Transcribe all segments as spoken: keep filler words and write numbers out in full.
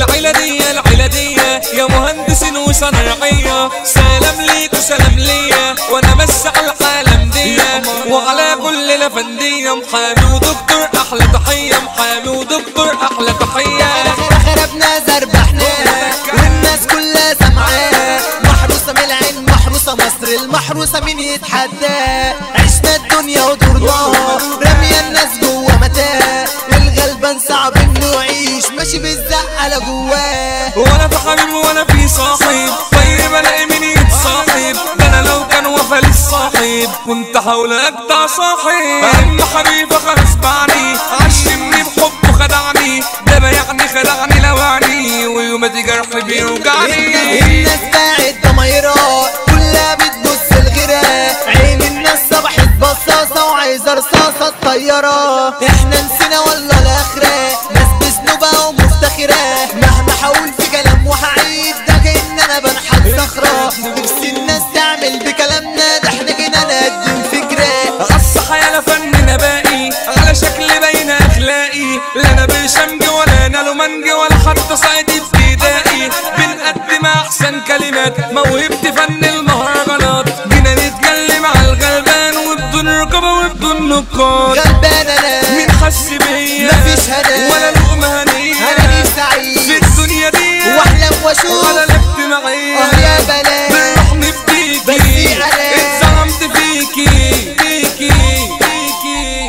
والعيلة دي العيلة دي يا مهندسين وصناعية، سلام ليك وسلام ليا وانا بس على العالم دي، وعلى كل الافندية محامي ودكتور احلى تحية، محامي ودكتور احلى تحية. خربنا زربحنا والناس كلها سمعاه، محروسة من العين محروسة مصر المحروسة مين يتحدى، عشنا الدنيا ودورناها رمي الناس جوا متاه، والغلبان صعب انه يعيش ماشي بالزقة لجواه. وانا في حبيب وانا في صاحب طيب الاقي مين يتصاحب، ده انا لو كان وفا للصاحب كنت حاول اقطع صاحب. اما حبيبي خلاص بعني عشمني بحبه خدعني، ده بيعني خدعني لوعني ويوماتي جرح بيوجعني. الناس باعت ضمايرها كلها بتبص لغيرها، عين الناس صبحت بصاصة وعايزة رصاصة الطيارة. احنا نسينا والله الاخرة ناس بذنوبها ومفتخرة، مهما حاول في كلام وهعيد ده كأن انا بنحت صخرة. نفسي الناس تعمل بكلامنا ده احنا جينا نقدم فكرة. الصحة يا فن نبائي على شكل باين اخلاقي، لا انا بشمج ولا نالو منج ولا حتى صعيدي ابتدائي، بنقدم احسن كلمات موهبتي فن المهرجانات، جينا نتكلم على الغلبان وبدون رقابة وبدون نقاط. غلبان انا مين حس بيا مفيش هنا ولا لقمة هنية، انا نفسي اعيش في الدنيا دي واحلم واشوف على الاجتماعية. اه يا بنات بالرحم بديكي بس أنا اتظلمت فيكي فيكي فيكي.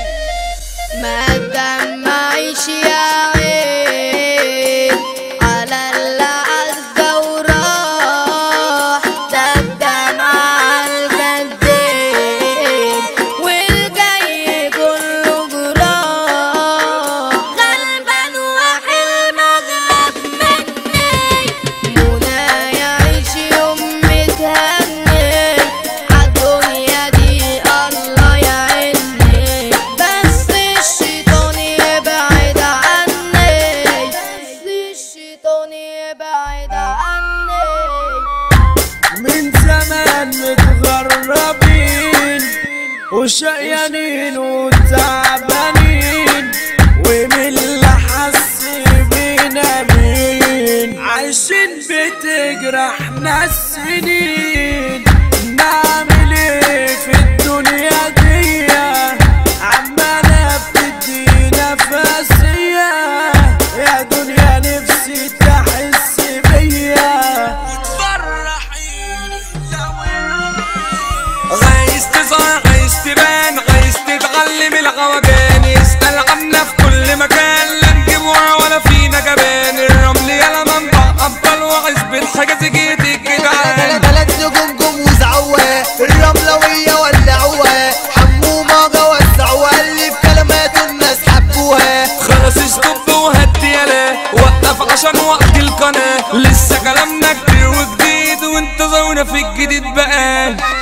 ما تدمعيش يا عين على اللي عدى وراح، ده الدمع الجدين والجاي كله جراح، غلبان وحلم اغلب مني، منى يعيش يوم متهني عالدنيا دي الله يعيني، بس الشيطان يبعد عني، بس الشيطان يبعد عني. من زمان متغربين وشقيانين وتعبانين، ومن اللي حس بينا مين عايشين بتجرحنا السنين. نعمل ايه في الدنيا دي عمالة بتدينا فاسية، يا دنيا نفسي تحس بيا وتفرحيني لو عايز تظهر عايز تبان عايز تتعلم العوجان، اسأل عنا في كل مكان لا نجيب ورا ولا فينا جبان، الرمل يالا منبع ابطال وعزب الحاجات جيت الجدعان. بلد نجوم جم وزعوها الرملوية ولعوها، حمومة وسعوها اللي بكلماته الناس حبوها. خلاص اسكب وهدي يالا وقف عشان وقت القناة، لسه كلامنا كتير وجديد وانتظرونا في الجديد بقى.